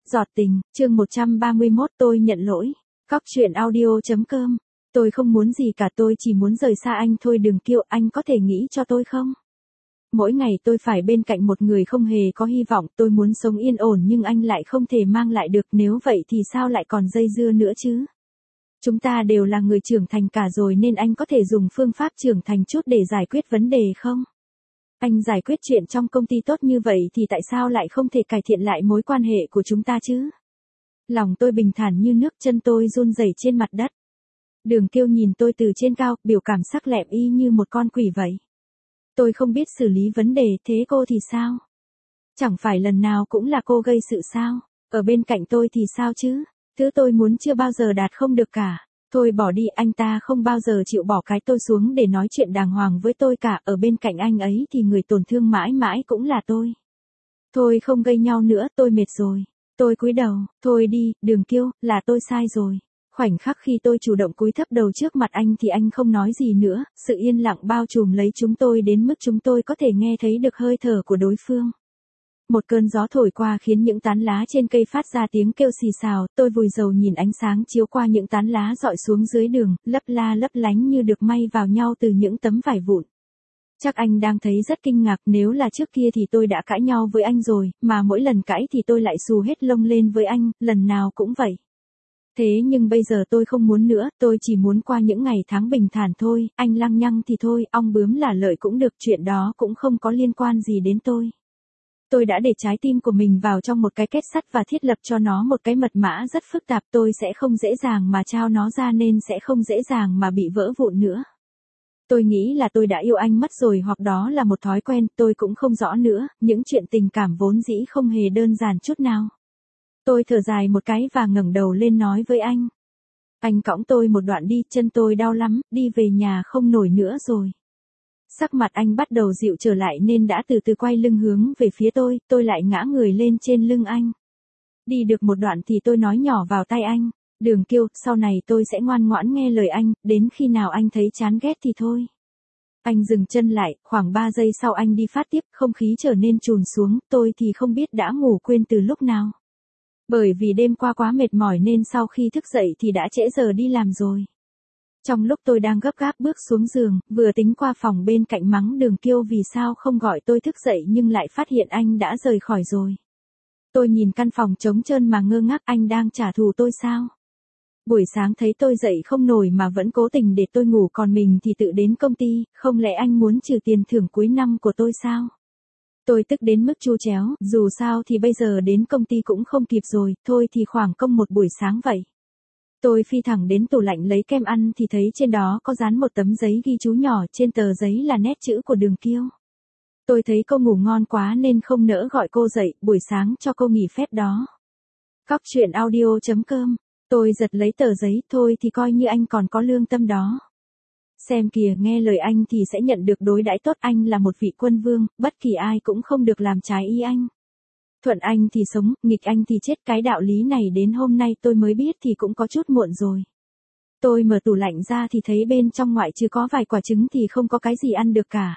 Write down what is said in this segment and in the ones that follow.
Giọt tình, chương 131 tôi nhận lỗi. Cóc truyện audio.com. Tôi không muốn gì cả, tôi chỉ muốn rời xa anh thôi. Đường Kiêu, anh có thể nghĩ cho tôi không? Mỗi ngày tôi phải bên cạnh một người không hề có hy vọng, tôi muốn sống yên ổn nhưng anh lại không thể mang lại được, nếu vậy thì sao lại còn dây dưa nữa chứ? Chúng ta đều là người trưởng thành cả rồi nên anh có thể dùng phương pháp trưởng thành chút để giải quyết vấn đề không? Anh giải quyết chuyện trong công ty tốt như vậy thì tại sao lại không thể cải thiện lại mối quan hệ của chúng ta chứ? Lòng tôi bình thản như nước, chân tôi run rẩy trên mặt đất. Đường Kiêu nhìn tôi từ trên cao, biểu cảm sắc lẹm y như một con quỷ vậy. Tôi không biết xử lý vấn đề, thế cô thì sao? Chẳng phải lần nào cũng là cô gây sự sao? Ở bên cạnh tôi thì sao chứ? Thứ tôi muốn chưa bao giờ đạt không được cả. Thôi bỏ đi, anh ta không bao giờ chịu bỏ cái tôi xuống để nói chuyện đàng hoàng với tôi cả. Ở bên cạnh anh ấy thì người tổn thương mãi mãi cũng là tôi. Thôi không gây nhau nữa, tôi mệt rồi. Tôi cúi đầu, thôi đi, Đường Kiêu, là tôi sai rồi. Khoảnh khắc khi tôi chủ động cúi thấp đầu trước mặt anh thì anh không nói gì nữa, sự yên lặng bao trùm lấy chúng tôi đến mức chúng tôi có thể nghe thấy được hơi thở của đối phương. Một cơn gió thổi qua khiến những tán lá trên cây phát ra tiếng kêu xì xào, tôi vùi dầu nhìn ánh sáng chiếu qua những tán lá dọi xuống dưới đường, lấp la lấp lánh như được may vào nhau từ những tấm vải vụn. Chắc anh đang thấy rất kinh ngạc, nếu là trước kia thì tôi đã cãi nhau với anh rồi, mà mỗi lần cãi thì tôi lại xù hết lông lên với anh, lần nào cũng vậy. Thế nhưng bây giờ tôi không muốn nữa, tôi chỉ muốn qua những ngày tháng bình thản thôi, anh lăng nhăng thì thôi, ong bướm là lợi cũng được, chuyện đó cũng không có liên quan gì đến tôi. Tôi đã để trái tim của mình vào trong một cái kết sắt và thiết lập cho nó một cái mật mã rất phức tạp, tôi sẽ không dễ dàng mà trao nó ra nên sẽ không dễ dàng mà bị vỡ vụn nữa. Tôi nghĩ là tôi đã yêu anh mất rồi, hoặc đó là một thói quen, tôi cũng không rõ nữa, những chuyện tình cảm vốn dĩ không hề đơn giản chút nào. Tôi thở dài một cái và ngẩng đầu lên nói với anh. Anh cõng tôi một đoạn đi, chân tôi đau lắm, đi về nhà không nổi nữa rồi. Sắc mặt anh bắt đầu dịu trở lại nên đã từ từ quay lưng hướng về phía tôi lại ngã người lên trên lưng anh. Đi được một đoạn thì tôi nói nhỏ vào tai anh. Đường Kiêu, sau này tôi sẽ ngoan ngoãn nghe lời anh, đến khi nào anh thấy chán ghét thì thôi. Anh dừng chân lại, khoảng 3 giây sau anh đi phát tiếp, không khí trở nên trùn xuống, tôi thì không biết đã ngủ quên từ lúc nào. Bởi vì đêm qua quá mệt mỏi nên sau khi thức dậy thì đã trễ giờ đi làm rồi. Trong lúc tôi đang gấp gáp bước xuống giường, vừa tính qua phòng bên cạnh mắng Đường Kiêu vì sao không gọi tôi thức dậy nhưng lại phát hiện anh đã rời khỏi rồi. Tôi nhìn căn phòng trống trơn mà ngơ ngác, anh đang trả thù tôi sao? Buổi sáng thấy tôi dậy không nổi mà vẫn cố tình để tôi ngủ còn mình thì tự đến công ty, không lẽ anh muốn trừ tiền thưởng cuối năm của tôi sao? Tôi tức đến mức chu chéo, dù sao thì bây giờ đến công ty cũng không kịp rồi, thôi thì khoảng công một buổi sáng vậy. Tôi phi thẳng đến tủ lạnh lấy kem ăn thì thấy trên đó có dán một tấm giấy ghi chú nhỏ, trên tờ giấy là nét chữ của Đường Kiêu. Tôi thấy cô ngủ ngon quá nên không nỡ gọi cô dậy, buổi sáng cho cô nghỉ phép đó. Cóc truyện audio.com. Tôi giật lấy tờ giấy, thôi thì coi như anh còn có lương tâm đó. Xem kìa, nghe lời anh thì sẽ nhận được đối đãi tốt, anh là một vị quân vương, bất kỳ ai cũng không được làm trái ý anh. Thuận anh thì sống, nghịch anh thì chết, cái đạo lý này đến hôm nay tôi mới biết thì cũng có chút muộn rồi. Tôi mở tủ lạnh ra thì thấy bên trong ngoại trừ có vài quả trứng thì không có cái gì ăn được cả.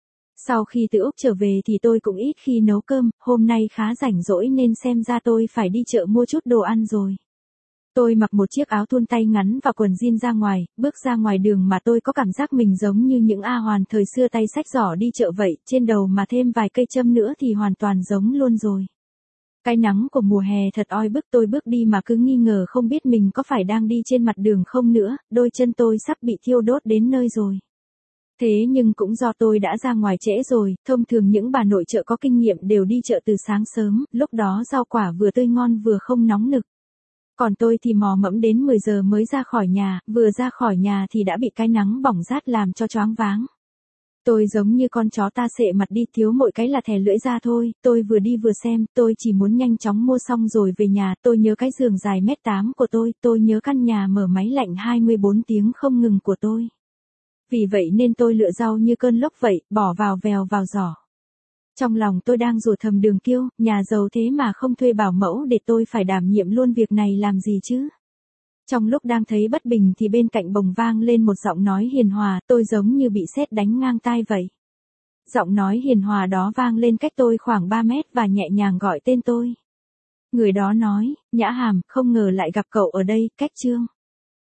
Sau khi từ Úc trở về thì tôi cũng ít khi nấu cơm, hôm nay khá rảnh rỗi nên xem ra tôi phải đi chợ mua chút đồ ăn rồi. Tôi mặc một chiếc áo thun tay ngắn và quần jean ra ngoài, bước ra ngoài đường mà tôi có cảm giác mình giống như những A Hoàn thời xưa tay xách giỏ đi chợ vậy, trên đầu mà thêm vài cây châm nữa thì hoàn toàn giống luôn rồi. Cái nắng của mùa hè thật oi bức, tôi bước đi mà cứ nghi ngờ không biết mình có phải đang đi trên mặt đường không nữa, đôi chân tôi sắp bị thiêu đốt đến nơi rồi. Thế nhưng cũng do tôi đã ra ngoài trễ rồi, thông thường những bà nội trợ có kinh nghiệm đều đi chợ từ sáng sớm, lúc đó rau quả vừa tươi ngon vừa không nóng nực. Còn tôi thì mò mẫm đến 10 giờ mới ra khỏi nhà, vừa ra khỏi nhà thì đã bị cái nắng bỏng rát làm cho choáng váng. Tôi giống như con chó ta sệ mặt đi, thiếu mỗi cái là thè lưỡi ra thôi, tôi vừa đi vừa xem, tôi chỉ muốn nhanh chóng mua xong rồi về nhà, tôi nhớ cái giường dài 1m8 của tôi nhớ căn nhà mở máy lạnh 24 tiếng không ngừng của tôi. Vì vậy nên tôi lựa rau như cơn lốc vậy, bỏ vào vèo vào giỏ. Trong lòng tôi đang rủa thầm Đường Kiêu, nhà giàu thế mà không thuê bảo mẫu để tôi phải đảm nhiệm luôn việc này làm gì chứ. Trong lúc đang thấy bất bình thì bên cạnh bồng vang lên một giọng nói hiền hòa, tôi giống như bị sét đánh ngang tai vậy. Giọng nói hiền hòa đó vang lên cách tôi khoảng 3 mét và nhẹ nhàng gọi tên tôi. Người đó nói, Nhã Hàm, không ngờ lại gặp cậu ở đây, cách Trương.